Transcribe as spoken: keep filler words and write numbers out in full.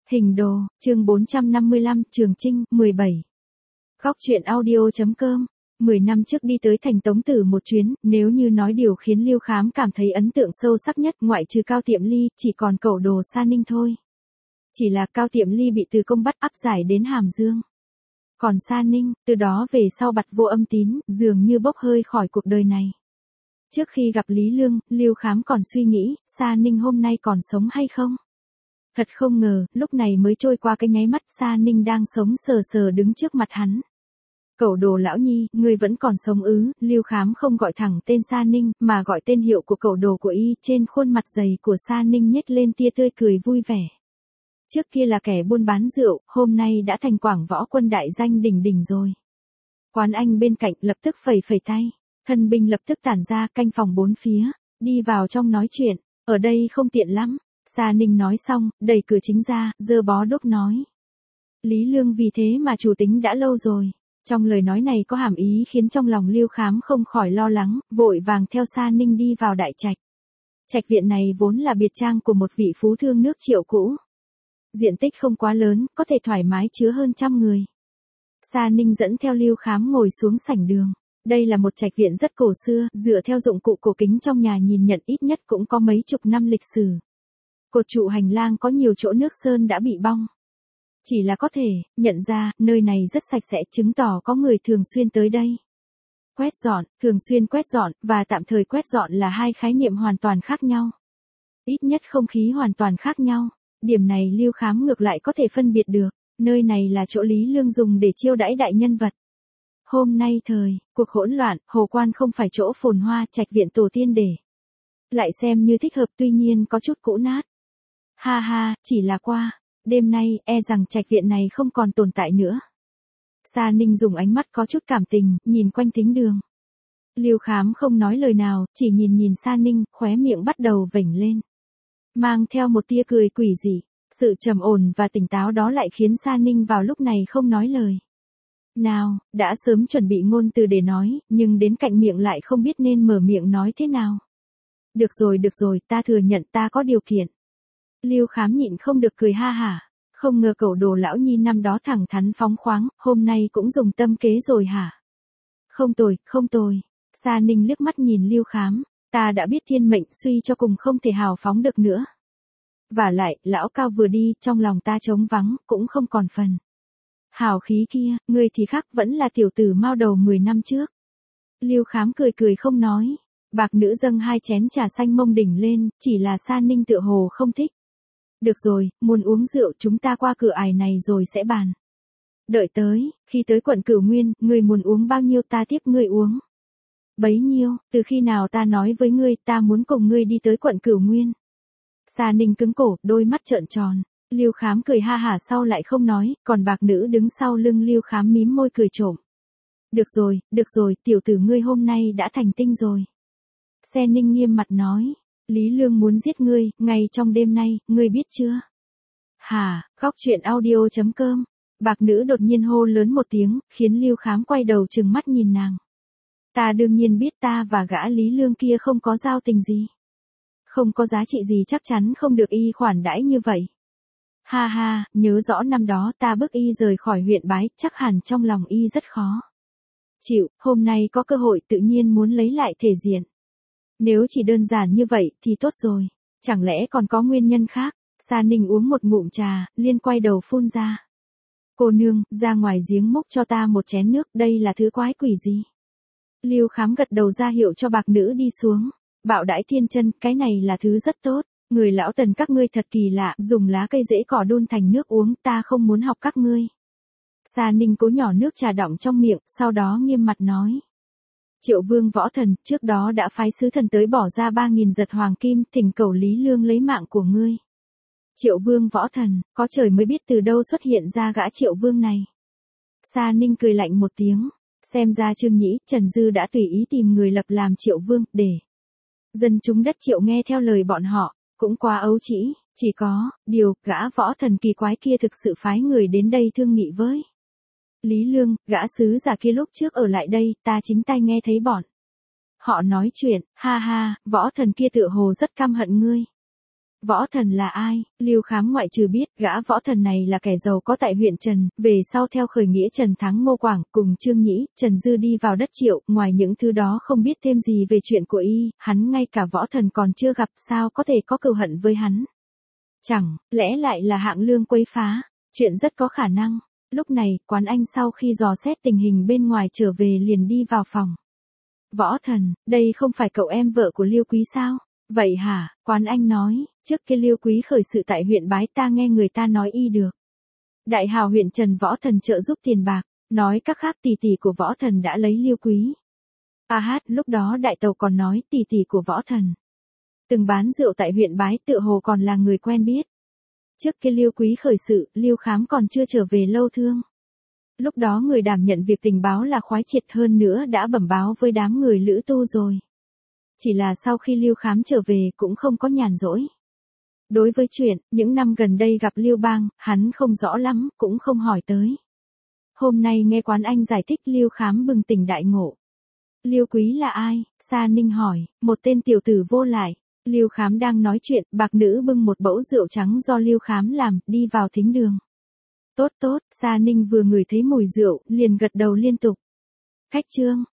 Hình đồ, chương bốn trăm năm mươi lăm, Trường Chinh, mười bảy. Góc truyện audio.com. mười năm trước đi tới thành Tống Tử một chuyến, nếu như nói điều khiến Liêu Khám cảm thấy ấn tượng sâu sắc nhất ngoại trừ Cao Tiệm Ly, chỉ còn cẩu đồ Sa Ninh thôi. Chỉ là Cao Tiệm Ly bị Từ Công bắt áp giải đến Hàm Dương. Còn Sa Ninh, từ đó về sau bặt vô âm tín, dường như bốc hơi khỏi cuộc đời này. Trước khi gặp Lý Lương, Liêu Khám còn suy nghĩ, Sa Ninh hôm nay còn sống hay không? Thật không ngờ, lúc này mới trôi qua cái nháy mắt, Sa Ninh đang sống sờ sờ đứng trước mặt hắn. Cẩu đồ lão nhi, ngươi vẫn còn sống ư? Liêu Khám không gọi thẳng tên Sa Ninh, mà gọi tên hiệu của cẩu đồ của y. Trên khuôn mặt dày của Sa Ninh nhếch lên tia tươi cười vui vẻ. Trước kia là kẻ buôn bán rượu, hôm nay đã thành quảng võ quân đại danh đỉnh đỉnh rồi. Quán anh bên cạnh lập tức phẩy phẩy tay, thân binh lập tức tản ra canh phòng bốn phía, đi vào trong nói chuyện, ở đây không tiện lắm. Sa Ninh nói xong, đẩy cửa chính ra, giơ bó đuốc nói. Lý Lương vì thế mà chủ tính đã lâu rồi. Trong lời nói này có hàm ý khiến trong lòng Liêu Khám không khỏi lo lắng, vội vàng theo Sa Ninh đi vào đại trạch. Trạch viện này vốn là biệt trang của một vị phú thương nước Triệu cũ. Diện tích không quá lớn, có thể thoải mái chứa hơn trăm người. Sa Ninh dẫn theo Liêu Khám ngồi xuống sảnh đường. Đây là một trạch viện rất cổ xưa, dựa theo dụng cụ cổ kính trong nhà nhìn nhận ít nhất cũng có mấy chục năm lịch sử. Cột trụ hành lang có nhiều chỗ nước sơn đã bị bong. Chỉ là có thể nhận ra, nơi này rất sạch sẽ, chứng tỏ có người thường xuyên tới đây. Quét dọn, thường xuyên quét dọn, và tạm thời quét dọn là hai khái niệm hoàn toàn khác nhau. Ít nhất không khí hoàn toàn khác nhau. Điểm này Liêu Khám ngược lại có thể phân biệt được. Nơi này là chỗ Lý Lương dùng để chiêu đãi đại nhân vật. Hôm nay thời, cuộc hỗn loạn, Hồ Quan không phải chỗ phồn hoa, trạch viện tổ tiên để. Lại xem như thích hợp, tuy nhiên có chút cũ nát. Ha ha, chỉ là qua. Đêm nay, e rằng trạch viện này không còn tồn tại nữa. Sa Ninh dùng ánh mắt có chút cảm tình, nhìn quanh thính đường. Liêu Khám không nói lời nào, chỉ nhìn nhìn Sa Ninh, khóe miệng bắt đầu vểnh lên. Mang theo một tia cười quỷ dị. Sự trầm ổn và tỉnh táo đó lại khiến Sa Ninh vào lúc này không nói lời. Nào, đã sớm chuẩn bị ngôn từ để nói, nhưng đến cạnh miệng lại không biết nên mở miệng nói thế nào. Được rồi được rồi, ta thừa nhận ta có điều kiện. Liêu Khám nhịn không được cười ha hả. Không ngờ cẩu đồ lão nhi năm đó thẳng thắn phóng khoáng, hôm nay cũng dùng tâm kế rồi hả? Không tồi, không tồi. Sa Ninh liếc mắt nhìn Liêu Khám. Ta đã biết thiên mệnh suy cho cùng không thể hào phóng được nữa. Vả lại, lão Cao vừa đi, trong lòng ta trống vắng, cũng không còn phần. Hào khí kia, ngươi thì khác, vẫn là tiểu tử mao đầu mười năm trước. Liêu Khám cười cười không nói. Bạc nữ dâng hai chén trà xanh mông đỉnh lên, chỉ là Sa Ninh tựa hồ không thích. Được rồi, muốn uống rượu chúng ta qua cửa ải này rồi sẽ bàn. Đợi tới, khi tới quận Cửu Nguyên, ngươi muốn uống bao nhiêu ta tiếp ngươi uống. Bấy nhiêu, từ khi nào ta nói với ngươi ta muốn cùng ngươi đi tới quận Cửu Nguyên. Sa Ninh cứng cổ, đôi mắt trợn tròn. Liêu Khám cười ha hả sau lại không nói, còn bạc nữ đứng sau lưng Liêu Khám mím môi cười trộm. Được rồi, được rồi, tiểu tử ngươi hôm nay đã thành tinh rồi. Sa Ninh nghiêm mặt nói. Lý Lương muốn giết ngươi, ngay trong đêm nay, ngươi biết chưa? Hả, góc truyện audio.com. Bạc nữ đột nhiên hô lớn một tiếng, khiến Liêu Khám quay đầu trừng mắt nhìn nàng. Ta đương nhiên biết ta và gã Lý Lương kia không có giao tình gì. Không có giá trị gì, chắc chắn không được y khoản đãi như vậy. Ha ha, nhớ rõ năm đó ta bức y rời khỏi huyện Bái, chắc hẳn trong lòng y rất khó chịu, hôm nay có cơ hội tự nhiên muốn lấy lại thể diện. Nếu chỉ đơn giản như vậy thì tốt rồi, chẳng lẽ còn có nguyên nhân khác? Sa Ninh uống một ngụm trà, liên quay đầu phun ra. Cô nương, ra ngoài giếng múc cho ta một chén nước, đây là thứ quái quỷ gì? Liêu Khám gật đầu ra hiệu cho bạc nữ đi xuống. Bạo đãi thiên chân, cái này là thứ rất tốt. Người lão Tần các ngươi thật kỳ lạ, dùng lá cây rễ cỏ đun thành nước uống, ta không muốn học các ngươi. Sa Ninh cố nhỏ nước trà đọng trong miệng, sau đó nghiêm mặt nói. Triệu Vương Võ Thần, trước đó đã phái sứ thần tới bỏ ra ba nghìn giật hoàng kim, thỉnh cầu Lý Lương lấy mạng của ngươi. Triệu Vương Võ Thần, có trời mới biết từ đâu xuất hiện ra gã Triệu Vương này. Sa Ninh cười lạnh một tiếng, xem ra Trương Nhĩ, Trần Dư đã tùy ý tìm người lập làm Triệu Vương, để dân chúng đất Triệu nghe theo lời bọn họ, cũng quá ấu trĩ, chỉ có, điều, gã Võ Thần kỳ quái kia thực sự phái người đến đây thương nghị với Lý Lương, gã sứ giả kia lúc trước ở lại đây, ta chính tai nghe thấy bọn họ nói chuyện, ha ha, Võ Thần kia tựa hồ rất căm hận ngươi. Võ Thần là ai? Lưu Khám ngoại trừ biết gã Võ Thần này là kẻ giàu có tại huyện Trần, về sau theo khởi nghĩa Trần thắng Ngô Quảng, cùng Trương Nhĩ, Trần Dư đi vào đất Triệu, ngoài những thứ đó không biết thêm gì về chuyện của y, hắn ngay cả Võ Thần còn chưa gặp, sao có thể có cừu hận với hắn? Chẳng lẽ lại là hạng lương quấy phá? Chuyện rất có khả năng. Lúc này, Quán Anh sau khi dò xét tình hình bên ngoài trở về liền đi vào phòng. Võ Thần, đây không phải cậu em vợ của Liêu Quý sao? Vậy hả? Quán Anh nói, trước kia Liêu Quý khởi sự tại huyện Bái, ta nghe người ta nói y được. Đại hào huyện Trần Võ Thần trợ giúp tiền bạc, nói các khác tỷ tỷ của Võ Thần đã lấy Liêu Quý. A hát, lúc đó đại tàu còn nói tỷ tỷ của Võ Thần từng bán rượu tại huyện Bái, tựa hồ còn là người quen biết. Trước kia Liêu Quý khởi sự, Liêu Khám còn chưa trở về Lâu Thương. Lúc đó người đảm nhận việc tình báo là Khoái Triệt, hơn nữa đã bẩm báo với đám người Lữ Tu rồi. Chỉ là sau khi Liêu Khám trở về cũng không có nhàn rỗi. Đối với chuyện, những năm gần đây gặp Liêu Bang, hắn không rõ lắm, cũng không hỏi tới. Hôm nay nghe Quán Anh giải thích, Liêu Khám bừng tỉnh đại ngộ. Liêu Quý là ai? Sa Ninh hỏi, một tên tiểu tử vô lại. Liêu Khám đang nói chuyện, bạc nữ bưng một bẫu rượu trắng do Liêu Khám làm, đi vào thính đường. Tốt tốt, Sa Ninh vừa ngửi thấy mùi rượu, liền gật đầu liên tục. Khách Trương,